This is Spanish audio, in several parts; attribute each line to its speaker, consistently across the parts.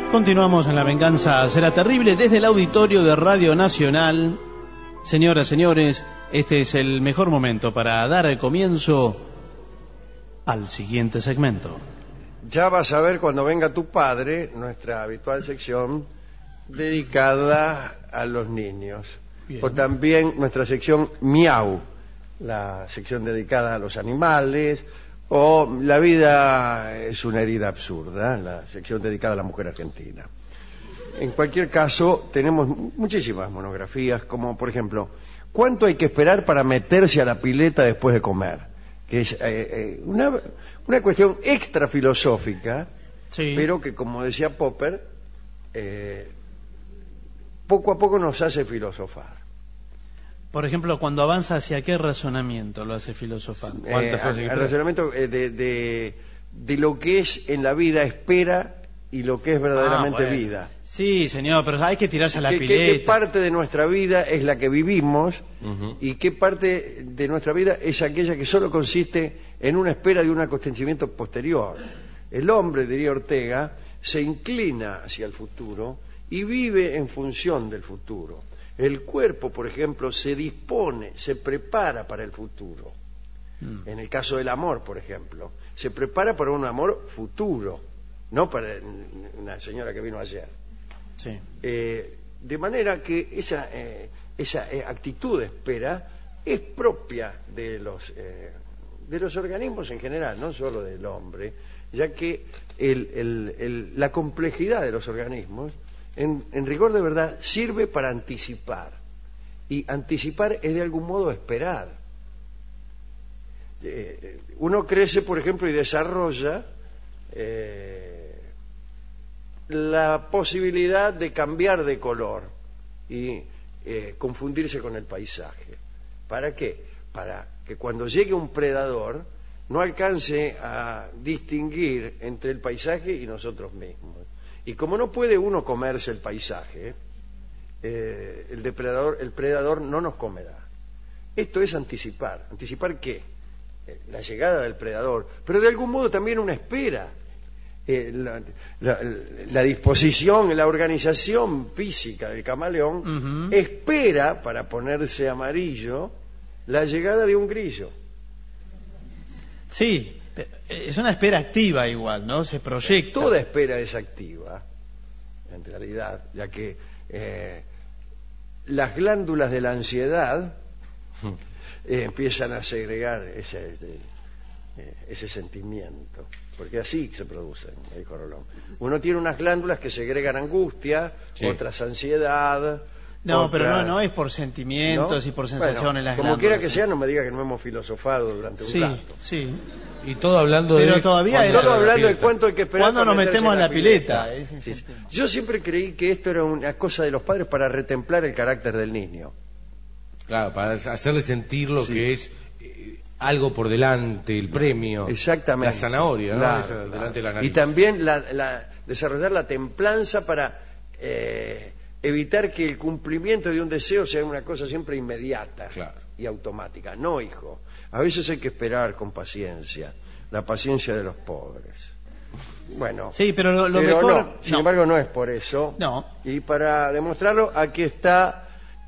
Speaker 1: Continuamos en La Venganza Será Terrible desde el auditorio de Radio Nacional. Señoras, señores, este es el mejor momento para dar el comienzo al siguiente segmento.
Speaker 2: Ya vas a ver cuando venga tu padre, nuestra habitual sección dedicada a los niños. Bien. O también nuestra sección Miau, la sección dedicada a los animales, o La vida es una herida absurda, la sección dedicada a la mujer argentina. En cualquier caso, tenemos muchísimas monografías, como por ejemplo, ¿cuánto hay que esperar para meterse a la pileta después de comer? Que es una cuestión extra filosófica, sí, pero que, como decía Popper, poco a poco nos hace filosofar.
Speaker 1: Por ejemplo, cuando avanza hacia qué razonamiento lo hace filosofar.
Speaker 2: El razonamiento de lo que es en la vida espera y lo que es verdaderamente vida.
Speaker 1: Sí, señor, pero hay que tirarse a la pileta.
Speaker 2: ¿Qué parte de nuestra vida es la que vivimos y qué parte de nuestra vida es aquella que solo consiste en una espera de un acontecimiento posterior? El hombre, diría Ortega, se inclina hacia el futuro y vive en función del futuro. El cuerpo, por ejemplo, se dispone, se prepara para el futuro. En el caso del amor, por ejemplo, se prepara para un amor futuro, no para una señora que vino ayer.
Speaker 1: Sí.
Speaker 2: De manera que esa actitud de espera es propia de los organismos en general, no solo del hombre, ya que la complejidad de los organismos, en rigor de verdad, sirve para anticipar. Y anticipar es de algún modo esperar. Uno crece, por ejemplo, y desarrolla la posibilidad de cambiar de color y confundirse con el paisaje. ¿Para qué? Para que cuando llegue un predador no alcance a distinguir entre el paisaje y nosotros mismos. Y como no puede uno comerse el paisaje, el predador no nos comerá. Esto es anticipar. ¿Anticipar qué? La llegada del predador, pero de algún modo también una espera. La disposición, la organización física del camaleón espera, para ponerse amarillo, la llegada de un grillo.
Speaker 1: Sí, es una espera activa igual, ¿no? Se proyecta.
Speaker 2: Toda espera es activa, en realidad, ya que las glándulas de la ansiedad empiezan a segregar ese sentimiento, porque así se produce, me dijo Rolón. Uno tiene unas glándulas que segregan angustia, sí, otras ansiedad.
Speaker 1: No, pero no es por sentimientos, ¿no? Y por sensaciones, bueno, las glándulas.
Speaker 2: Como quiera que sea, no me diga que no hemos filosofado durante un rato.
Speaker 1: Sí.
Speaker 3: Y todo hablando
Speaker 2: todo hablando de cuánto hay que esperar.
Speaker 1: ¿Cuándo nos metemos en la pileta?
Speaker 2: Sí. Yo siempre creí que esto era una cosa de los padres para retemplar el carácter del niño.
Speaker 3: Claro, para hacerle sentir lo que es algo por delante, el premio.
Speaker 2: Exactamente.
Speaker 3: La zanahoria, ¿no?
Speaker 2: Claro.
Speaker 3: Delante de la nariz.
Speaker 2: Y también desarrollar la templanza para evitar que el cumplimiento de un deseo sea una cosa siempre inmediata, claro, y automática. No, hijo. A veces hay que esperar con paciencia, la paciencia de los pobres. Bueno,
Speaker 1: sí, pero lo mejor...
Speaker 2: no, sin embargo, no es por eso.
Speaker 1: No.
Speaker 2: Y para demostrarlo, aquí está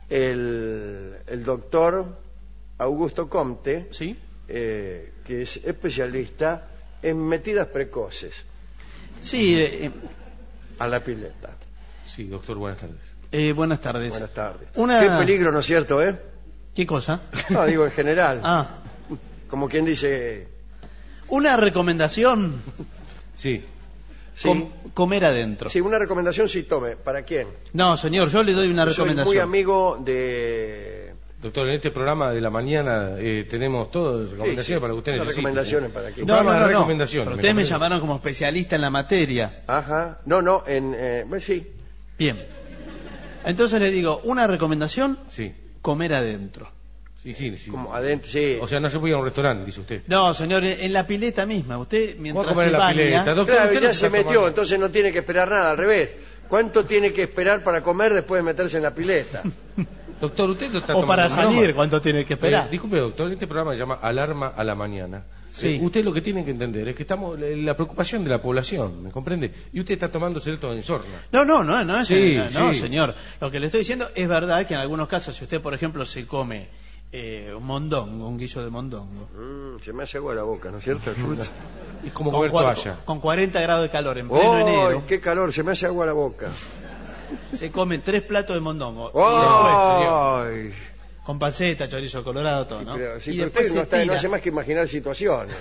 Speaker 2: el doctor Augusto Comte,
Speaker 1: ¿sí?,
Speaker 2: que es especialista en metidas precoces.
Speaker 1: Sí.
Speaker 2: A la pileta.
Speaker 3: Sí, doctor, buenas tardes.
Speaker 1: Buenas tardes.
Speaker 2: Buenas tardes. Qué peligro, ¿no es cierto,
Speaker 1: ¿Qué cosa?
Speaker 2: No, digo en general.
Speaker 1: Como
Speaker 2: quien dice...
Speaker 1: Una recomendación.
Speaker 3: Sí.
Speaker 1: Comer adentro.
Speaker 2: Sí, una recomendación, sí, tome. ¿Para quién?
Speaker 1: No, señor, yo le doy una recomendación.
Speaker 2: Soy muy amigo de...
Speaker 3: Doctor, en este programa de la mañana tenemos todas recomendaciones para que usted necesite.
Speaker 2: Recomendaciones para que...
Speaker 1: No. Pero ustedes me llamaron como especialista en la materia.
Speaker 2: Ajá. Sí.
Speaker 1: Bien. Entonces le digo, una recomendación,
Speaker 3: sí,
Speaker 1: comer adentro.
Speaker 3: Sí.
Speaker 2: Como adentro, sí.
Speaker 3: O sea, no se puede ir a un restaurante, dice usted.
Speaker 1: No, señor, en la pileta misma. Usted, mientras
Speaker 3: comer en la pileta, doctor,
Speaker 2: claro, ya se metió, entonces no tiene que esperar nada, al revés. ¿Cuánto tiene que esperar para comer después de meterse en la pileta?
Speaker 3: Doctor, usted lo está
Speaker 1: O para
Speaker 3: tomando en
Speaker 1: salir,
Speaker 3: broma.
Speaker 1: ¿cuánto tiene que esperar?
Speaker 3: Disculpe, doctor, este programa se llama Alarma a la Mañana.
Speaker 1: Sí.
Speaker 3: Usted lo que tiene que entender es que estamos la preocupación de la población, ¿me comprende? Y usted está tomándose esto en sorna.
Speaker 1: No,
Speaker 3: Sí,
Speaker 1: no,
Speaker 3: sí.
Speaker 1: señor. Lo que le estoy diciendo es verdad que en algunos casos, si usted, por ejemplo, se come un mondongo, un guiso de mondongo,
Speaker 2: Se me hace agua la boca, ¿no es cierto?
Speaker 3: Es como comer toalla.
Speaker 1: con 40 grados de calor en pleno enero,
Speaker 2: ¡Ay, qué calor! Se me hace agua la boca.
Speaker 1: se comen 3 platos de mondongo. Y después,
Speaker 2: ¡Ay!
Speaker 1: con panceta, chorizo colorado, todo, ¿no?
Speaker 2: Pero, sí,
Speaker 1: Y
Speaker 2: pero
Speaker 1: después
Speaker 2: usted
Speaker 1: se
Speaker 2: no
Speaker 1: tira,
Speaker 2: hace más que imaginar situaciones.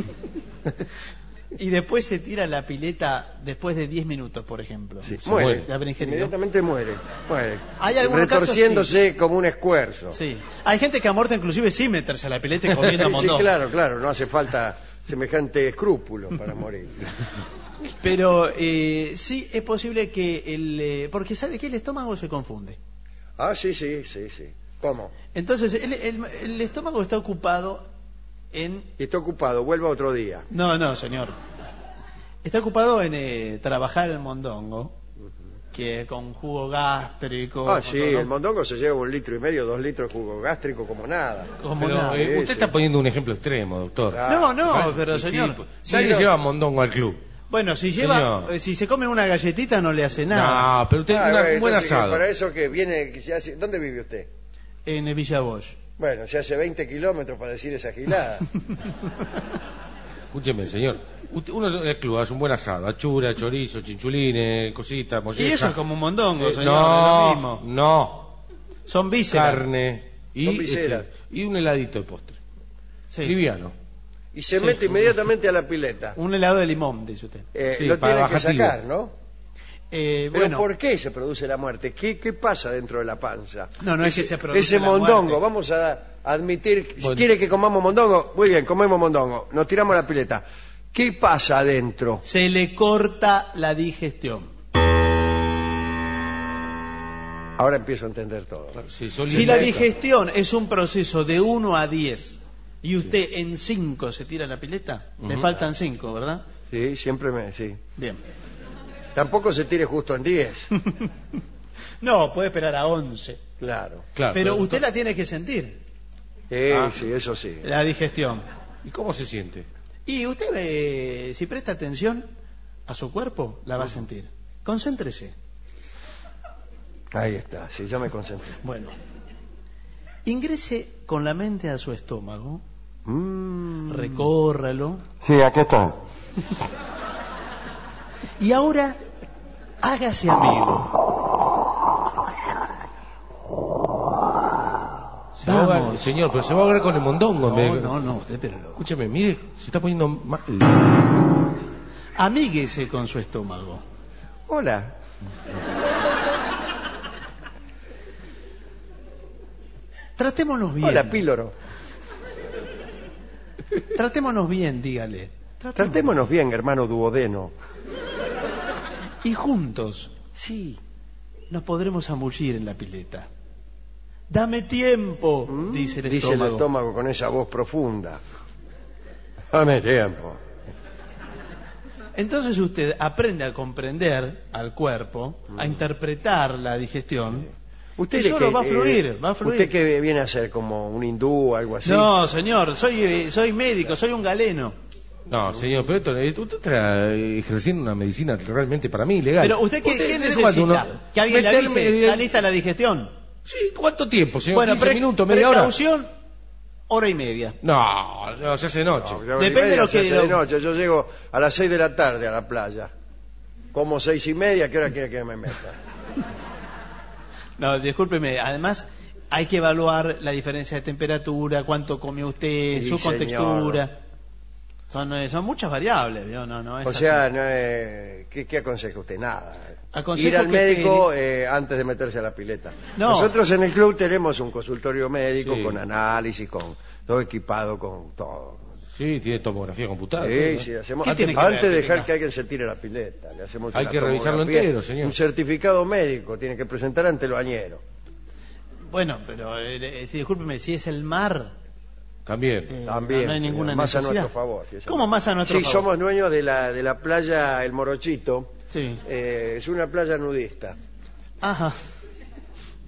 Speaker 1: y después se tira la pileta después de 10 minutos, por ejemplo.
Speaker 2: Sí,
Speaker 3: Se
Speaker 2: muere.
Speaker 3: muere.
Speaker 1: ¿La habrá ingerido?
Speaker 2: Inmediatamente muere.
Speaker 1: Hay algunos casos,
Speaker 2: retorciéndose como un escuerzo.
Speaker 1: Sí. Hay gente que ha muerto inclusive sin meterse a la pileta y comiendo
Speaker 2: Sí,
Speaker 1: mondongo.
Speaker 2: claro, no hace falta semejante escrúpulo para morir.
Speaker 1: Pero sí es posible que porque sabe que el estómago se confunde.
Speaker 2: Ah, sí. ¿Cómo?
Speaker 1: Entonces el estómago está ocupado en...
Speaker 2: Y está ocupado, vuelva otro día.
Speaker 1: No, señor. Está ocupado en trabajar el mondongo, que con jugo gástrico.
Speaker 2: Ah,
Speaker 1: con
Speaker 2: sí,
Speaker 1: todo, ¿no?
Speaker 2: el mondongo se lleva 1,5 litros, 2 litros de jugo gástrico como nada.
Speaker 1: Como
Speaker 3: Pero
Speaker 1: nada.
Speaker 3: usted
Speaker 2: Sí.
Speaker 3: está poniendo un ejemplo extremo, doctor.
Speaker 2: Ah,
Speaker 1: No, pero
Speaker 3: Y sí,
Speaker 1: señor.
Speaker 3: nadie
Speaker 2: Sí,
Speaker 3: lleva mondongo al club.
Speaker 1: Bueno, si
Speaker 3: Señor.
Speaker 1: si se come una galletita no le hace nada.
Speaker 3: No, pero usted un buen
Speaker 2: entonces,
Speaker 3: asado.
Speaker 2: para eso que viene, que se hace... ¿Dónde vive usted?
Speaker 1: En el Villa Bosch.
Speaker 2: Bueno, se hace 20 kilómetros para decir esa gilada.
Speaker 3: Escúcheme, señor. Uno en el club hace un buen asado. Achura, chorizo, chinchulines, cositas,
Speaker 1: Y
Speaker 3: molleja.
Speaker 1: eso es como un mondongo, señor,
Speaker 3: no,
Speaker 1: es lo mismo.
Speaker 3: no.
Speaker 1: Son vísceras.
Speaker 3: Carne y,
Speaker 2: Son viseras.
Speaker 3: y un heladito de postre.
Speaker 1: Sí.
Speaker 3: Liviano.
Speaker 2: Y se
Speaker 1: Sí.
Speaker 2: mete inmediatamente a la pileta.
Speaker 1: Un helado de limón, dice usted.
Speaker 3: Sí,
Speaker 2: Lo
Speaker 3: para
Speaker 2: tiene que
Speaker 3: bajativo.
Speaker 2: sacar, ¿no? Pero
Speaker 1: Bueno,
Speaker 2: ¿por qué se produce la muerte? ¿Qué pasa dentro de la panza?
Speaker 1: No es que se produce
Speaker 2: Ese
Speaker 1: la
Speaker 2: mondongo,
Speaker 1: muerte.
Speaker 2: vamos a admitir, si
Speaker 3: Bueno.
Speaker 2: quiere que comamos mondongo, muy bien, comemos mondongo, nos tiramos a la pileta. ¿Qué pasa adentro?
Speaker 1: se le corta la digestión.
Speaker 2: Ahora empiezo a entender todo.
Speaker 3: Sí, son
Speaker 1: Si la
Speaker 3: lindas.
Speaker 1: digestión es un proceso de 1 a 10 y usted en 5 se tira la pileta, le
Speaker 3: Ujú.
Speaker 1: faltan 5, ¿verdad?
Speaker 2: Sí, sí.
Speaker 1: Bien.
Speaker 2: Tampoco se tire justo en 10,
Speaker 1: No, puede esperar a 11.
Speaker 2: claro.
Speaker 3: Claro,
Speaker 1: Pero usted la tiene que sentir,
Speaker 2: Sí, eso sí.
Speaker 1: la digestión.
Speaker 3: ¿Y cómo se siente?
Speaker 1: Y usted, si presta atención a su cuerpo, la va a sentir. Concéntrese.
Speaker 2: Ahí está, sí, ya me concentré.
Speaker 1: Bueno, ingrese con la mente a su estómago, recórralo,
Speaker 2: Sí, aquí está.
Speaker 1: y ahora hágase amigo.
Speaker 3: Se va a ahogar-
Speaker 1: Vamos.
Speaker 3: señor, pero se va a ahogar con el mondongo.
Speaker 1: No, usted pero
Speaker 3: Escúcheme, mire, se está poniendo mal.
Speaker 1: amíguese con su estómago.
Speaker 2: Hola.
Speaker 1: Tratémonos bien.
Speaker 2: Hola, píloro.
Speaker 1: Tratémonos bien, dígale.
Speaker 2: Tratémonos bien, hermano duodeno.
Speaker 1: Y juntos
Speaker 2: Sí.
Speaker 1: nos podremos zambullir en la pileta. Dame tiempo, dice el estómago.
Speaker 2: Dice el estómago con esa voz profunda. Dame tiempo.
Speaker 1: Entonces usted aprende a comprender al cuerpo, a interpretar la digestión.
Speaker 2: Usted
Speaker 1: Y
Speaker 2: le
Speaker 1: solo va a fluir, va a fluir.
Speaker 2: ¿Usted que viene a ser como un hindú o algo así?
Speaker 1: No, señor, soy médico, soy un galeno.
Speaker 3: No, señor, pero usted está ejerciendo una medicina realmente para mí ilegal.
Speaker 1: Pero usted, ¿qué
Speaker 3: ¿sabe
Speaker 1: necesita?
Speaker 3: cuando uno-
Speaker 1: Que alguien le
Speaker 3: meterme
Speaker 1: avise,
Speaker 3: en el-
Speaker 1: ¿está lista la digestión?
Speaker 3: Sí, ¿cuánto tiempo, señor?
Speaker 1: Bueno,
Speaker 3: 15 minutos, media hora.
Speaker 1: precaución, hora y media.
Speaker 3: No, se hace noche.
Speaker 2: No, ya
Speaker 1: Depende
Speaker 2: ni
Speaker 1: de lo
Speaker 2: media, se
Speaker 1: que-
Speaker 2: hace de noche. Yo llego a las 6 de la tarde a la playa. Como 6:30, ¿qué hora quiere que me meta?
Speaker 1: No, discúlpeme, además hay que evaluar la diferencia de temperatura, cuánto comió usted,
Speaker 2: Sí,
Speaker 1: su
Speaker 2: señor.
Speaker 1: contextura. Son muchas variables, ¿vio? No es
Speaker 2: O sea,
Speaker 1: así.
Speaker 2: no, ¿qué aconseja usted? Nada.
Speaker 1: Aconsejo
Speaker 2: Ir al
Speaker 1: que
Speaker 2: médico antes de meterse a la pileta.
Speaker 1: No.
Speaker 2: Nosotros en el club tenemos un consultorio médico
Speaker 3: Sí.
Speaker 2: con análisis, con todo equipado, con todo.
Speaker 3: Sí, tiene tomografía computada.
Speaker 2: Sí,
Speaker 3: todo, ¿no?
Speaker 2: sí, hacemos,
Speaker 1: ¿Qué
Speaker 2: antes,
Speaker 1: tiene que ver,
Speaker 2: antes de dejar
Speaker 1: tenga?
Speaker 2: que alguien se tire la pileta, le hacemos
Speaker 3: Hay
Speaker 2: una
Speaker 3: que revisarlo
Speaker 2: tomografía,
Speaker 3: entero, señor.
Speaker 2: un certificado médico, tiene que presentar ante el bañero.
Speaker 1: Bueno, pero sí, discúlpeme, si es el mar,
Speaker 3: También.
Speaker 2: También,
Speaker 1: no hay
Speaker 2: señor,
Speaker 1: ninguna
Speaker 2: más a
Speaker 1: necesidad.
Speaker 2: nuestro favor. sí,
Speaker 1: ¿Cómo más a nuestro
Speaker 2: Sí,
Speaker 1: favor?
Speaker 2: somos dueños de la playa El Morochito.
Speaker 1: Sí.
Speaker 2: Es una playa nudista.
Speaker 1: Ajá.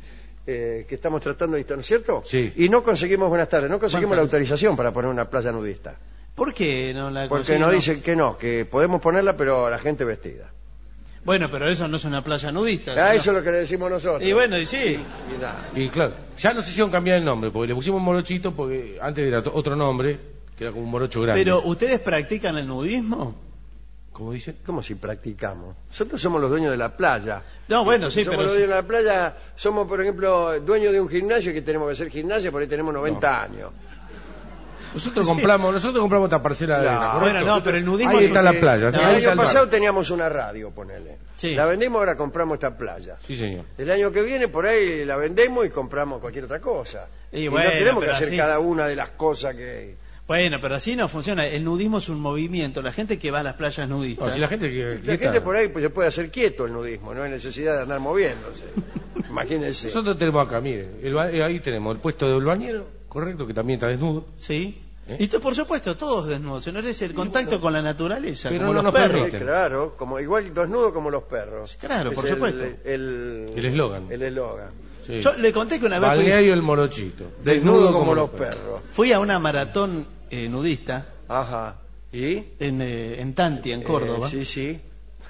Speaker 2: que estamos tratando de ¿no es cierto?
Speaker 3: Sí.
Speaker 2: Y no conseguimos, buenas tardes, no conseguimos la
Speaker 1: Buenas tardes.
Speaker 2: autorización para poner una playa nudista.
Speaker 1: ¿Por qué no la
Speaker 2: Porque
Speaker 1: consiguen?
Speaker 2: nos dicen que no, que podemos ponerla, pero la gente vestida.
Speaker 1: Bueno, pero eso no es una playa nudista.
Speaker 2: Ah,
Speaker 1: señor.
Speaker 2: eso es lo que le decimos nosotros.
Speaker 1: Y bueno, y sí.
Speaker 2: Y nada.
Speaker 3: Y claro, ya nos hicieron cambiar el nombre, porque le pusimos morochito, porque antes era otro nombre, que era como un morocho grande.
Speaker 1: Pero, ¿ustedes practican el nudismo?
Speaker 3: ¿Cómo dicen?
Speaker 2: ¿Cómo si practicamos? Nosotros somos los dueños de la playa.
Speaker 1: No, bueno, sí,
Speaker 2: somos
Speaker 1: pero...
Speaker 2: los dueños de la playa, somos, por ejemplo, dueños de un gimnasio que tenemos que hacer gimnasia, por ahí tenemos 90 años.
Speaker 3: Nosotros compramos esta parcela de
Speaker 2: Claro.
Speaker 3: arena,
Speaker 1: Bueno,
Speaker 3: ¿correcto?
Speaker 1: no, pero el nudismo...
Speaker 3: Ahí
Speaker 1: es
Speaker 3: está
Speaker 1: un-
Speaker 3: la playa.
Speaker 1: No,
Speaker 2: El
Speaker 3: ahí
Speaker 2: año
Speaker 3: está el bar.
Speaker 2: pasado teníamos una radio, ponele.
Speaker 1: Sí.
Speaker 2: La vendimos, ahora compramos esta playa.
Speaker 3: Sí, señor.
Speaker 2: El año que viene por ahí la vendemos y compramos cualquier otra cosa.
Speaker 1: Y
Speaker 2: Y
Speaker 1: bueno,
Speaker 2: no tenemos que
Speaker 1: pero
Speaker 2: hacer
Speaker 1: así-
Speaker 2: cada una de las cosas que...
Speaker 1: Bueno, pero así no funciona. El nudismo es un movimiento. La gente que va a las playas nudistas...
Speaker 3: No, si la gente
Speaker 2: La gente por ahí pues, se puede hacer quieto el nudismo, no hay necesidad de andar moviéndose. Imagínense.
Speaker 3: Nosotros tenemos acá, mire, ahí tenemos el puesto del bañero, correcto, que también está desnudo.
Speaker 1: Sí.
Speaker 3: ¿Eh?
Speaker 1: Y por supuesto, todos desnudos. No es el contacto con la naturaleza,
Speaker 3: Pero
Speaker 1: como
Speaker 3: no
Speaker 1: los
Speaker 3: nos
Speaker 1: perros.
Speaker 3: permiten.
Speaker 2: Claro, como igual desnudo como los perros.
Speaker 1: Claro,
Speaker 2: Es
Speaker 1: por supuesto.
Speaker 2: El
Speaker 3: eslogan.
Speaker 2: El eslogan.
Speaker 3: Sí.
Speaker 1: Yo le conté que una vez
Speaker 3: Balneario el morochito.
Speaker 2: Desnudo como los perros.
Speaker 1: fui a una maratón nudista
Speaker 2: Ajá. ¿Y?
Speaker 1: en Tanti, en Córdoba.
Speaker 2: Sí, sí.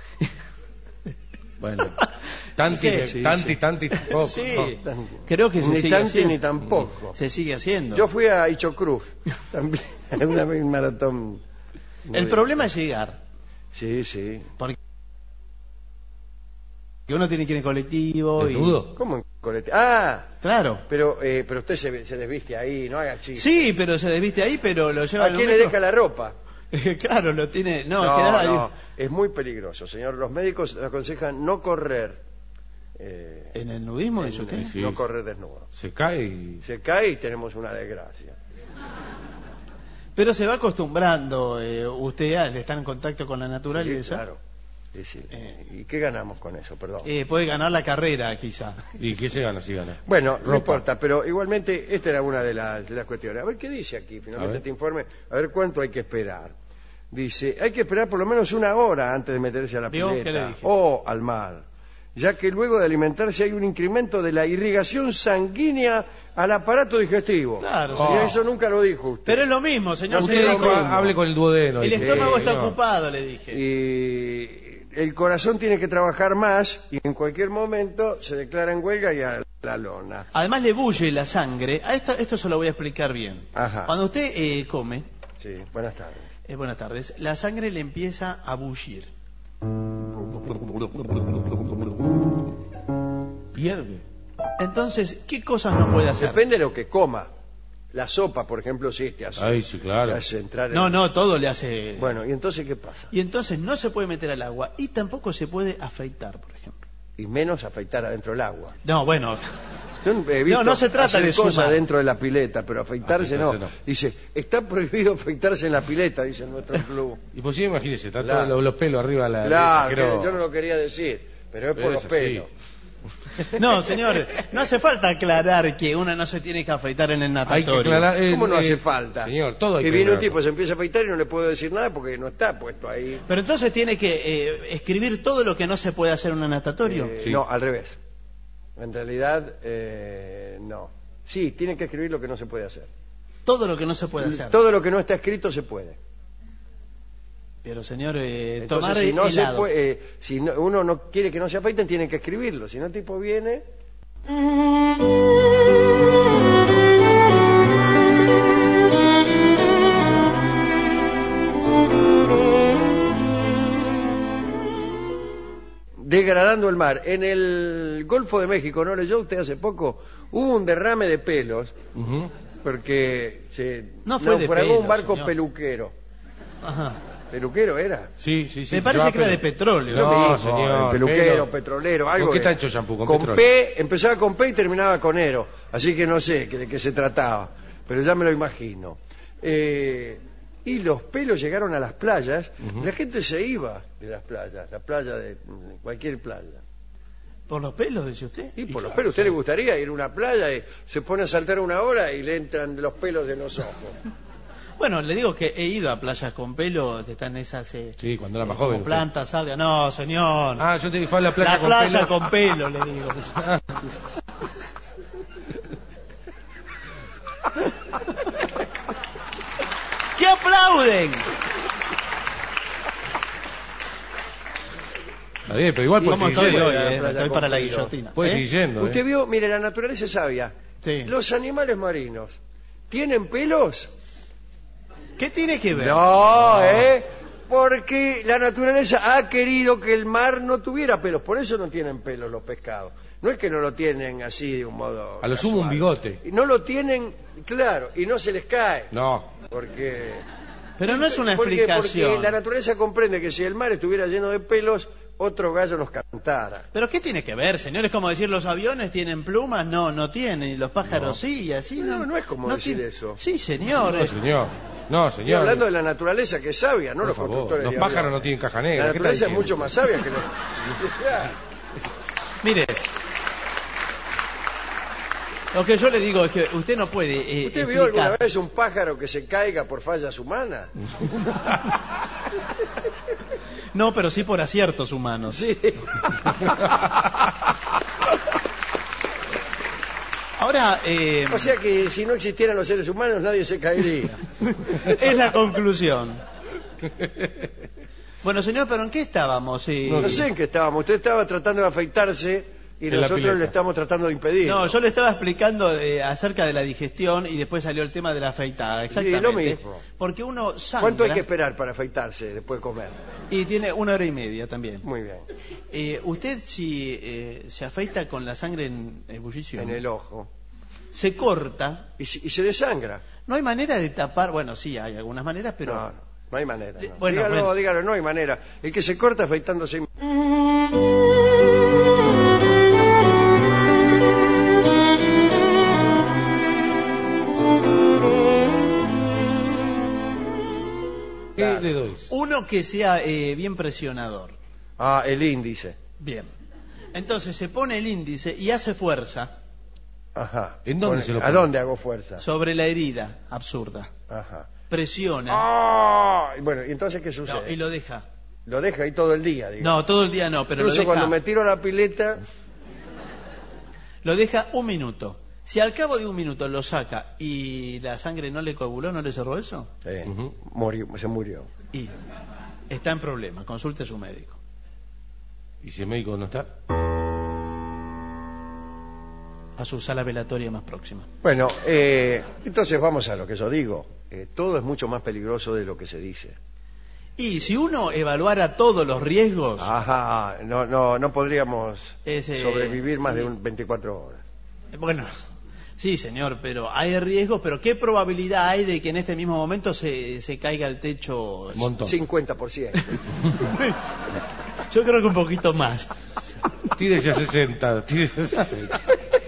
Speaker 3: Bueno, tanti,
Speaker 1: Sí,
Speaker 3: tanti, tampoco.
Speaker 1: Sí,
Speaker 3: No.
Speaker 1: creo que se
Speaker 2: Ni
Speaker 1: sigue
Speaker 2: tanti
Speaker 1: haciendo.
Speaker 2: ni tampoco.
Speaker 1: Se sigue haciendo.
Speaker 2: Yo fui a Ichocruz, también, una vez un maratón.
Speaker 1: El problema es llegar.
Speaker 2: Sí, sí.
Speaker 1: Porque uno tiene que ir en colectivo
Speaker 3: ¿Desnudo?
Speaker 2: ¿Cómo en colectivo? Ah,
Speaker 1: Claro.
Speaker 2: pero usted se desviste ahí, no haga chistes.
Speaker 1: Sí, pero se desviste ahí, pero lo lleva
Speaker 2: ¿A
Speaker 1: en un
Speaker 2: quién le
Speaker 1: metro.
Speaker 2: deja la ropa?
Speaker 1: Claro, lo tiene... No,
Speaker 2: No,
Speaker 1: es que nada,
Speaker 2: no, es muy peligroso, señor. Los médicos le aconsejan no correr.
Speaker 1: ¿En el nudismo, dice usted?
Speaker 3: Sí.
Speaker 2: No correr desnudo.
Speaker 3: Se cae y...
Speaker 2: Se cae y tenemos una desgracia.
Speaker 1: Pero se va acostumbrando usted al estar en contacto con la
Speaker 2: Sí,
Speaker 1: naturaleza.
Speaker 2: claro. Sí, sí. ¿Y qué ganamos con eso? Perdón.
Speaker 1: Puede ganar la carrera, quizá.
Speaker 3: ¿Y qué se gana si gana?
Speaker 2: Bueno, no
Speaker 3: Ropa.
Speaker 2: importa, pero igualmente esta era una de las cuestiones. A ver qué dice aquí,
Speaker 3: A
Speaker 2: finalmente
Speaker 3: ver.
Speaker 2: este informe, a ver cuánto hay que esperar. Dice, hay que esperar por lo menos una hora antes de meterse a la
Speaker 1: ¿Vio? ¿Qué le
Speaker 2: pileta
Speaker 1: dije?
Speaker 2: o al mar, ya que luego de alimentarse hay un incremento de la irrigación sanguínea al aparato digestivo.
Speaker 1: Claro,
Speaker 2: Y
Speaker 1: señor.
Speaker 2: eso nunca lo dijo usted.
Speaker 1: Pero es lo mismo, señor.
Speaker 3: Usted
Speaker 1: Señor,
Speaker 3: dijo,
Speaker 2: lo mismo.
Speaker 3: hable con el duodeno.
Speaker 1: el
Speaker 3: dice.
Speaker 1: estómago está
Speaker 3: no.
Speaker 1: ocupado, le dije.
Speaker 2: Y el corazón tiene que trabajar más y en cualquier momento se declara en huelga y a la lona.
Speaker 1: Además le bulle la sangre. Esto se lo voy a explicar bien.
Speaker 2: Ajá.
Speaker 1: Cuando usted come,
Speaker 2: Sí, buenas tardes.
Speaker 1: buenas tardes, la sangre le empieza a bullir.
Speaker 3: Pierde.
Speaker 1: Entonces, ¿qué cosas no puede hacer?
Speaker 2: Depende de lo que coma. La sopa, por ejemplo, sí te hace,
Speaker 3: Ay, sí, claro.
Speaker 2: te hace entrar en...
Speaker 1: No, todo le hace...
Speaker 2: Bueno, ¿y entonces qué pasa?
Speaker 1: Y entonces no se puede meter al agua y tampoco se puede afeitar, por ejemplo.
Speaker 2: Y menos afeitar adentro del agua.
Speaker 1: No, bueno,
Speaker 2: Yo he visto
Speaker 1: No se trata
Speaker 2: hacer
Speaker 1: de
Speaker 2: cosas
Speaker 1: sumar.
Speaker 2: dentro de la pileta, pero afeitarse no.
Speaker 3: Afeitarse no.
Speaker 2: Dice, está prohibido afeitarse en la pileta, dice nuestro club.
Speaker 3: Y pues sí, imagínese, está
Speaker 2: Claro.
Speaker 3: todos los pelos arriba de la...
Speaker 2: Claro,
Speaker 3: pero-
Speaker 2: que yo no lo quería decir, pero es por los
Speaker 3: Eso
Speaker 2: pelos.
Speaker 1: no, señor, no hace falta aclarar que uno no se tiene que afeitar en el
Speaker 3: Hay que
Speaker 1: natatorio.
Speaker 3: aclarar...
Speaker 2: ¿Cómo no hace falta?
Speaker 3: Señor, todo hay
Speaker 2: Y
Speaker 3: que
Speaker 2: viene un
Speaker 3: aclarar.
Speaker 2: tipo, se empieza a afeitar y no le puedo decir nada porque no está puesto ahí.
Speaker 1: Pero entonces tiene que escribir todo lo que no se puede hacer en un natatorio.
Speaker 3: Sí.
Speaker 2: No, al revés. En realidad, no. Sí, tiene que escribir lo que no se puede hacer.
Speaker 1: Todo lo que no se puede hacer.
Speaker 2: Todo lo que no está escrito se puede.
Speaker 1: Pero señor,
Speaker 2: Entonces,
Speaker 1: tomar
Speaker 2: si no se
Speaker 1: helado.
Speaker 2: puede, si uno no quiere que no se afeiten, tiene que escribirlo. Si no, el tipo viene. Degradando el mar. En el Golfo de México, ¿no leyó usted hace poco? Hubo un derrame de pelos
Speaker 3: Ujú.
Speaker 2: porque se
Speaker 1: No fue de
Speaker 2: naufragó
Speaker 1: pelos,
Speaker 2: un barco
Speaker 1: señor.
Speaker 2: peluquero.
Speaker 1: Ajá.
Speaker 2: ¿Peluquero era?
Speaker 3: Sí, sí, sí.
Speaker 1: Me parece
Speaker 3: Yo
Speaker 1: que era de
Speaker 3: apelo.
Speaker 1: petróleo.
Speaker 2: Lo
Speaker 3: No,
Speaker 2: mismo,
Speaker 3: señor,
Speaker 2: peluquero,
Speaker 3: pelo.
Speaker 2: petrolero, algo.
Speaker 3: ¿Con qué
Speaker 2: de-
Speaker 3: está hecho shampoo? Con
Speaker 2: Con
Speaker 3: petróleo.
Speaker 2: P, empezaba con P y terminaba con Ero. Así que no sé de qué se trataba, pero ya me lo imagino. Y los pelos llegaron a las playas, y la gente se iba de las playas, la playa de cualquier playa.
Speaker 1: ¿Por los pelos, dice usted?
Speaker 2: Y por
Speaker 3: ya,
Speaker 2: los pelos, ¿a usted le gustaría ir a una playa y se pone a saltar una hora y le entran los pelos de los ojos?
Speaker 1: Bueno, le digo que he ido a playas con pelo que están esas...
Speaker 3: Sí, cuando era más
Speaker 1: como
Speaker 3: joven. usted.
Speaker 1: plantas, algas. No, señor.
Speaker 3: Ah, yo te dije, fue a la playa
Speaker 1: la
Speaker 3: con
Speaker 1: playa
Speaker 3: pelo.
Speaker 1: con pelo, le digo. aplauden?
Speaker 3: Está bien, pero igual puede
Speaker 1: ¿Cómo
Speaker 3: seguir
Speaker 1: estoy
Speaker 3: yendo.
Speaker 1: hoy? Estoy para la guillotina.
Speaker 3: Puede seguir yendo.
Speaker 2: Usted vio, mire, la naturaleza es sabia.
Speaker 1: Sí.
Speaker 2: Los animales marinos, ¿tienen pelos?
Speaker 1: ¿Qué tiene que ver?
Speaker 2: No, porque la naturaleza ha querido que el mar no tuviera pelos, por eso no tienen pelos los pescados. No es que no lo tienen así de un modo
Speaker 3: A lo sumo un
Speaker 2: casual.
Speaker 3: bigote.
Speaker 2: Y no lo tienen, claro, y no se les cae.
Speaker 3: No.
Speaker 2: Porque
Speaker 1: Pero no es una
Speaker 2: porque
Speaker 1: explicación.
Speaker 2: la naturaleza comprende que si el mar estuviera lleno de pelos, otro gallo nos cantara.
Speaker 1: ¿Pero qué tiene que ver, señor? Es como decir, los aviones tienen plumas. No, no tienen. Y los pájaros
Speaker 3: No.
Speaker 1: sí, y así.
Speaker 2: No es como decir
Speaker 1: tiene-
Speaker 2: eso.
Speaker 1: Sí, señor.
Speaker 3: No, señor. No,
Speaker 2: Estoy
Speaker 3: señor.
Speaker 2: hablando de la naturaleza que es sabia, no
Speaker 3: Por
Speaker 2: los
Speaker 3: favor,
Speaker 2: constructores
Speaker 3: los
Speaker 2: de
Speaker 3: pájaros
Speaker 2: aviones.
Speaker 3: no tienen caja
Speaker 2: La
Speaker 3: negra. ¿Qué está
Speaker 2: naturaleza es
Speaker 3: diciendo?
Speaker 2: mucho más sabia que los...
Speaker 1: Mire, lo que yo le digo es que usted no puede
Speaker 2: ¿Usted vio alguna
Speaker 1: explicar.
Speaker 2: vez un pájaro que se caiga por fallas humanas?
Speaker 1: No, pero sí por aciertos humanos.
Speaker 2: Sí.
Speaker 1: Ahora,
Speaker 2: O sea que si no existieran los seres humanos nadie se caería.
Speaker 1: es la conclusión. Bueno, señor, ¿pero en qué estábamos?
Speaker 2: No sé en qué estábamos. Usted estaba tratando de afeitarse y
Speaker 3: En la
Speaker 2: nosotros
Speaker 3: pileta.
Speaker 2: le estamos tratando de impedir.
Speaker 1: No, yo le estaba explicando acerca de la digestión y después salió el tema de la afeitada. Exactamente.
Speaker 2: lo mismo.
Speaker 1: Porque uno sangra.
Speaker 2: ¿Cuánto hay que esperar para afeitarse después de comer?
Speaker 1: Y tiene 1 hora y media también.
Speaker 2: Muy bien.
Speaker 1: Usted si se afeita con la sangre en ebullición,
Speaker 2: En el ojo.
Speaker 1: se corta.
Speaker 2: Y se desangra.
Speaker 1: No hay manera de tapar. Bueno, sí, hay algunas maneras, pero
Speaker 2: No hay manera. No.
Speaker 1: Bueno,
Speaker 2: dígalo,
Speaker 1: bueno.
Speaker 2: dígalo, no hay manera. El que se corta afeitándose...
Speaker 3: ¿Qué le doy?
Speaker 1: uno que sea bien presionador.
Speaker 2: Ah, el índice.
Speaker 1: Bien. Entonces se pone el índice y hace fuerza
Speaker 2: Ajá.
Speaker 3: ¿En dónde se lo
Speaker 2: ¿A
Speaker 3: pone?
Speaker 2: dónde hago fuerza?
Speaker 1: sobre la herida absurda.
Speaker 2: Ajá.
Speaker 1: Presiona.
Speaker 2: Ah, y bueno, ¿y entonces qué sucede?
Speaker 1: No, y lo deja.
Speaker 2: Lo deja ahí todo el día, digo.
Speaker 1: No, todo el día no, pero
Speaker 2: Incluso
Speaker 1: lo deja,
Speaker 2: cuando me tiro a la pileta,
Speaker 1: lo deja 1 minuto. Si al cabo de 1 minuto lo saca y la sangre no le coaguló, no le cerró eso,
Speaker 3: Ujú.
Speaker 2: se murió.
Speaker 1: y está en problema, consulte a su médico.
Speaker 3: ¿Y si el médico no está?
Speaker 1: A su sala velatoria más próxima.
Speaker 2: Bueno, entonces vamos a lo que yo digo. Todo es mucho más peligroso de lo que se dice.
Speaker 1: Y si uno evaluara todos los riesgos,
Speaker 2: Ajá, no podríamos
Speaker 1: Ese-
Speaker 2: sobrevivir más de 24 horas.
Speaker 1: bueno, sí, señor, pero hay riesgos, pero ¿qué probabilidad hay de que en este mismo momento se caiga el techo?
Speaker 3: Un montón.
Speaker 2: 50%.
Speaker 1: Yo creo que un poquito más.
Speaker 3: Tírese a 60, tírese a 60.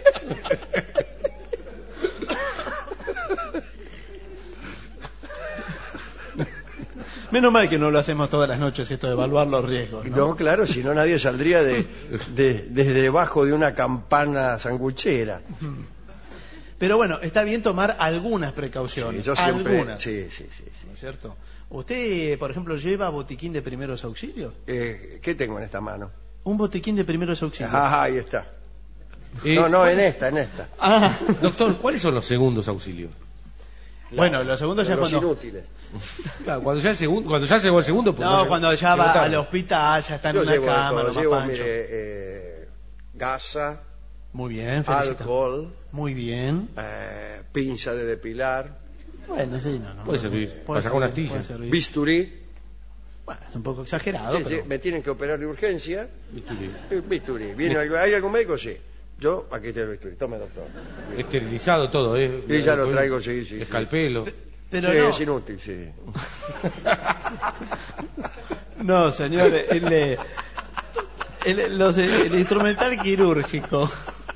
Speaker 1: Menos mal que no lo hacemos todas las noches esto de evaluar los riesgos, ¿no?
Speaker 2: No, claro, si no nadie saldría desde debajo de una campana sanguchera.
Speaker 1: Pero bueno, está bien tomar algunas precauciones.
Speaker 2: Sí, yo siempre...
Speaker 1: Algunas.
Speaker 2: Sí.
Speaker 1: ¿No es cierto? ¿Usted, por ejemplo, lleva botiquín de primeros auxilios?
Speaker 2: ¿Qué tengo en esta mano?
Speaker 1: Un botiquín de primeros auxilios.
Speaker 2: Ajá, ahí está. No, en esta.
Speaker 1: Ah,
Speaker 3: Doctor, ¿cuáles son los segundos auxilios?
Speaker 1: bueno, lo segundo ya
Speaker 2: Los
Speaker 1: cuando...
Speaker 2: inútiles.
Speaker 3: Claro, cuando ya llegó el segundo... pues
Speaker 1: No, cuando ya
Speaker 3: llegó
Speaker 1: va
Speaker 3: tarde.
Speaker 1: al hospital, ya está en
Speaker 2: Yo
Speaker 1: una
Speaker 2: llevo de
Speaker 1: cama,
Speaker 2: todo.
Speaker 1: lo más
Speaker 2: Llevo,
Speaker 1: pancho.
Speaker 2: mire, gasa,
Speaker 1: Muy bien, felicito.
Speaker 2: alcohol,
Speaker 1: Muy bien.
Speaker 2: pinza de depilar,
Speaker 1: Bueno, sí, no.
Speaker 3: Puede servir,
Speaker 1: Puede
Speaker 3: para sacar una
Speaker 1: servir,
Speaker 3: astilla.
Speaker 1: puede servir.
Speaker 2: bisturí.
Speaker 1: Bueno, es un poco exagerado,
Speaker 2: Sí,
Speaker 1: pero...
Speaker 2: me tienen que operar de urgencia.
Speaker 3: Bisturí.
Speaker 2: Bisturí. ¿Hay algún médico? Sí. Yo, aquí está el bisturí. Tome, doctor.
Speaker 3: Esterilizado todo, ¿eh?
Speaker 2: Sí, ya lo traigo, sí.
Speaker 3: Escalpelo.
Speaker 1: Pero
Speaker 2: Sí,
Speaker 1: no,
Speaker 2: es inútil, sí.
Speaker 1: no, señor, el instrumental quirúrgico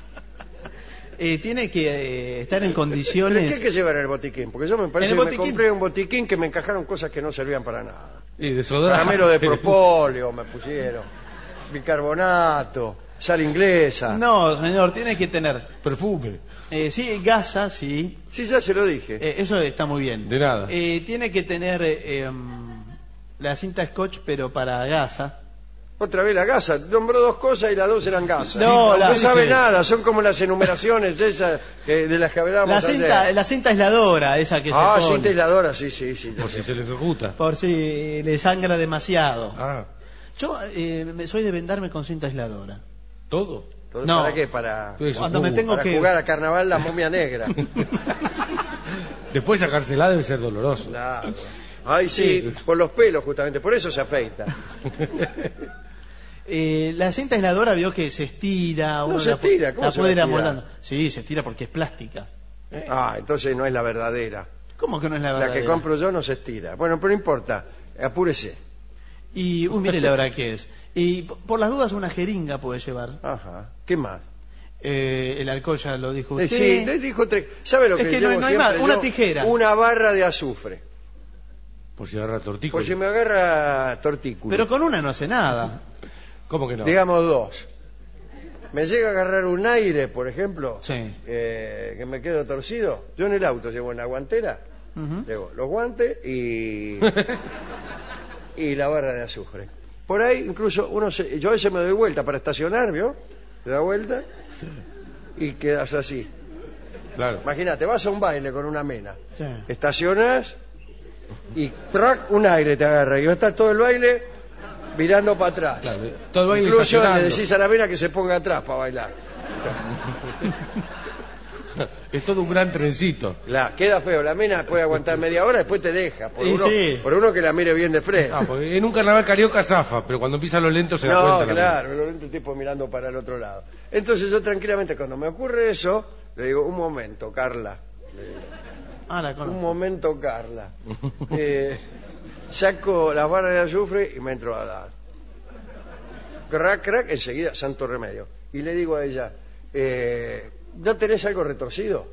Speaker 1: tiene que estar en
Speaker 2: ¿Pero
Speaker 1: condiciones...
Speaker 2: qué hay que llevar en el botiquín? Porque yo me parece
Speaker 1: En el
Speaker 2: que me
Speaker 1: botiquín-
Speaker 2: compré un botiquín que me encajaron cosas que no servían para nada.
Speaker 3: Y desodorante.
Speaker 2: Caramelo de propóleo me pusieron. Bicarbonato. Sal inglesa.
Speaker 1: No, señor, tiene que tener...
Speaker 3: Perfume.
Speaker 1: sí, gasa, sí.
Speaker 2: Sí, ya se lo dije.
Speaker 1: Eso está muy bien.
Speaker 3: De nada.
Speaker 1: Tiene que tener la cinta scotch, pero para gasa.
Speaker 2: Otra vez la gasa. Nombró dos cosas y las dos eran gasas.
Speaker 1: No,
Speaker 2: no sabe
Speaker 3: sí.
Speaker 2: nada. Son como las enumeraciones esas de las que hablábamos ayer.
Speaker 1: La cinta aisladora, esa que se pone.
Speaker 2: cinta aisladora, sí.
Speaker 3: Por si se le ejecuta.
Speaker 1: Por si le sangra demasiado.
Speaker 3: Ah,
Speaker 1: Yo soy de vendarme con cinta aisladora.
Speaker 3: ¿todo?
Speaker 1: No.
Speaker 2: ¿Para qué? Para
Speaker 1: Cuando me tengo que
Speaker 2: jugar a carnaval la momia negra.
Speaker 3: Después sacársela debe ser doloroso.
Speaker 2: Claro. Ay, sí, por los pelos justamente, por eso se afeita.
Speaker 1: La cinta aisladora vio que se estira.
Speaker 2: No se estira, ¿cómo
Speaker 1: la
Speaker 2: se
Speaker 1: puede ir
Speaker 2: va a estirar?
Speaker 1: amoldando. Sí, se estira porque es plástica.
Speaker 2: Entonces no es la verdadera.
Speaker 1: ¿Cómo que no es la
Speaker 2: La
Speaker 1: verdadera?
Speaker 2: que compro yo no se estira. Bueno, pero no importa, apúrese.
Speaker 1: Y, mire la verdad que es. Y por las dudas una jeringa puede llevar.
Speaker 2: Ajá. ¿Qué más?
Speaker 1: El alcohol ya lo dijo usted.
Speaker 2: Sí, le dijo tres. ¿Sabe lo
Speaker 1: Es
Speaker 2: que
Speaker 1: que no
Speaker 2: llevo
Speaker 1: hay más,
Speaker 2: siempre
Speaker 1: una
Speaker 2: yo?
Speaker 1: tijera.
Speaker 2: Una barra de azufre.
Speaker 3: Por si agarra tortícolis.
Speaker 2: Por si me agarra tortículo.
Speaker 1: Pero con una no hace nada.
Speaker 3: ¿Cómo que no?
Speaker 2: Digamos dos. Me llega a agarrar un aire, por ejemplo,
Speaker 1: Sí.
Speaker 2: que me quedo torcido. Yo en el auto llevo en la guantera,
Speaker 1: Ujú.
Speaker 2: llevo los guantes y la barra de azufre. Por ahí incluso yo a veces me doy vuelta para estacionar, ¿vio? Te da vuelta y quedas así.
Speaker 3: Claro.
Speaker 2: Imagínate, vas a un baile con una mena,
Speaker 1: Sí.
Speaker 2: estacionas y ¡trac! Un aire te agarra y estás todo el baile mirando para atrás.
Speaker 3: Claro, todo el baile
Speaker 2: Incluso
Speaker 3: estacionando.
Speaker 2: le decís a la mena que se ponga atrás para bailar.
Speaker 3: Es todo un gran trencito.
Speaker 2: Queda feo, la mena puede aguantar media hora, después te deja. Por,
Speaker 1: Y
Speaker 2: uno,
Speaker 1: sí.
Speaker 2: por uno que la mire bien de frente.
Speaker 3: Porque en un carnaval carioca zafa, pero cuando empieza lo lento se da cuenta.
Speaker 2: No, claro, el tipo mirando para el otro lado. Entonces yo tranquilamente cuando me ocurre eso, le digo, un momento, Carla.
Speaker 1: La
Speaker 2: Un
Speaker 1: conozco.
Speaker 2: momento, Carla. Saco las barras de azufre y me entro a dar. Crack, crack, enseguida, santo remedio. Y le digo a ella, ¿no tenés algo retorcido?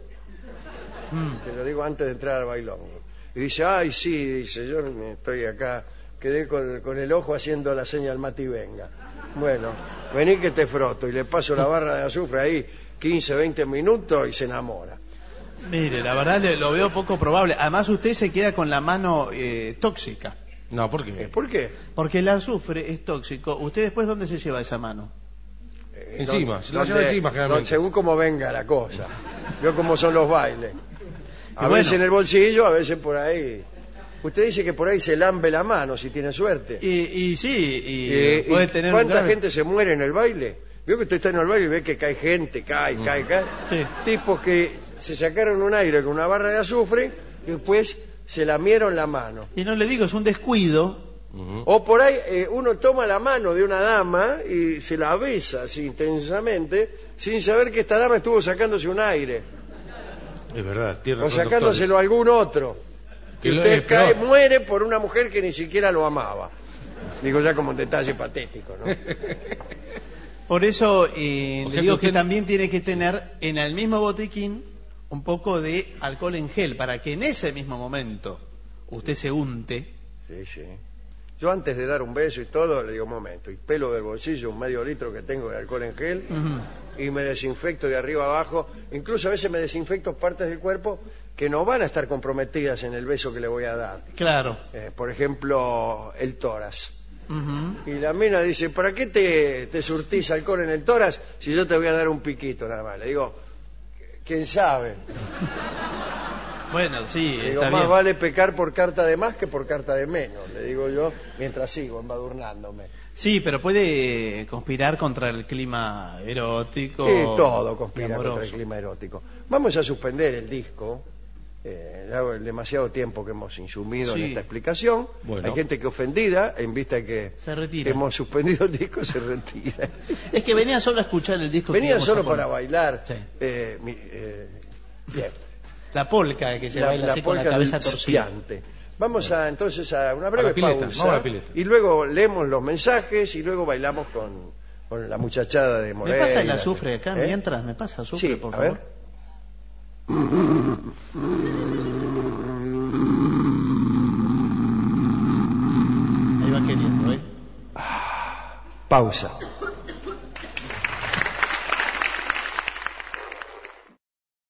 Speaker 2: Te lo digo antes de entrar al bailongo. Y dice, ay, sí, dice, yo estoy acá, quedé con el ojo haciendo la señal Mati venga. Bueno, vení que te froto y le paso la barra de azufre ahí 15, 20 minutos y se enamora.
Speaker 1: Mire, la verdad lo veo poco probable. Además usted se queda con la mano tóxica.
Speaker 3: No, ¿por qué?
Speaker 2: ¿Por qué?
Speaker 1: Porque el azufre es tóxico. ¿Usted después dónde se lleva esa mano?
Speaker 3: Encima, se la lleva encima generalmente.
Speaker 2: Según cómo venga la cosa. Veo cómo son los bailes. A
Speaker 1: Y
Speaker 2: veces
Speaker 1: bueno.
Speaker 2: en el bolsillo, a veces por ahí. Usted dice que por ahí se lambe la mano si tiene suerte.
Speaker 1: Y sí, puede tener un
Speaker 2: ¿Cuánta
Speaker 1: grave-
Speaker 2: gente se muere en el baile? Veo que usted está en el baile y ve que cae gente, cae.
Speaker 1: Sí.
Speaker 2: Tipos que se sacaron un aire con una barra de azufre y después se lamieron la mano.
Speaker 1: Y no le digo, es un descuido.
Speaker 3: Ujú.
Speaker 2: O por ahí uno toma la mano de una dama y se la besa así intensamente sin saber que esta dama estuvo sacándose un aire
Speaker 3: Es verdad, tiene
Speaker 2: o
Speaker 3: razón,
Speaker 2: sacándoselo a algún otro.
Speaker 3: Que
Speaker 2: Y
Speaker 3: lo-
Speaker 2: usted
Speaker 3: es peor.
Speaker 2: cae, muere por una mujer que ni siquiera lo amaba. Digo ya como un detalle patético, ¿no?
Speaker 1: Por eso
Speaker 3: O
Speaker 1: le
Speaker 3: sea
Speaker 1: digo
Speaker 3: que
Speaker 1: que
Speaker 3: usted-
Speaker 1: también tiene que tener en el mismo botiquín un poco de alcohol en gel para que en ese mismo momento usted se unte.
Speaker 2: Sí, sí. Yo antes de dar un beso y todo, le digo, un momento, y pelo del bolsillo un medio litro que tengo de alcohol en gel y me desinfecto de arriba abajo. Incluso a veces me desinfecto partes del cuerpo que no van a estar comprometidas en el beso que le voy a dar.
Speaker 1: Claro.
Speaker 2: Por ejemplo, el tórax.
Speaker 1: Ujú.
Speaker 2: Y la mina dice, ¿para qué te surtís alcohol en el tórax si yo te voy a dar un piquito nada más? Le digo, ¿quién sabe?
Speaker 1: Bueno, sí,
Speaker 2: Le digo,
Speaker 1: está
Speaker 2: más
Speaker 1: bien.
Speaker 2: vale pecar por carta de más que por carta de menos, le digo yo, mientras sigo embadurnándome.
Speaker 1: Sí, pero puede conspirar contra el clima erótico.
Speaker 2: Y todo
Speaker 1: y
Speaker 2: conspira
Speaker 1: amoroso.
Speaker 2: contra el clima erótico. Vamos a suspender el disco. Dado el demasiado tiempo que hemos insumido
Speaker 1: Sí.
Speaker 2: en esta explicación.
Speaker 3: Bueno.
Speaker 2: Hay gente que ofendida, en vista de que
Speaker 1: Se retira.
Speaker 2: hemos suspendido el disco, se retira.
Speaker 1: Es que venía solo a escuchar el disco. que
Speaker 2: Venía
Speaker 1: íbamos a
Speaker 2: solo
Speaker 1: poner.
Speaker 2: para bailar.
Speaker 1: Sí.
Speaker 2: Bien.
Speaker 1: La polca que se baila así con la
Speaker 2: polka
Speaker 1: cabeza
Speaker 2: del
Speaker 1: torcida.
Speaker 2: sciante. Vamos entonces a una
Speaker 3: A
Speaker 2: breve
Speaker 3: la pileta,
Speaker 2: pausa.
Speaker 3: vamos a la pileta.
Speaker 2: Y luego leemos los mensajes y luego bailamos con la muchachada de
Speaker 1: ¿Me
Speaker 2: Moreira.
Speaker 1: pasa el azufre acá
Speaker 2: ¿Eh?
Speaker 1: mientras? ¿Me pasa azufre,
Speaker 2: Sí,
Speaker 1: por
Speaker 2: a
Speaker 1: favor?
Speaker 2: ver.
Speaker 1: Ahí va queriendo, ¿eh?
Speaker 2: Pausa.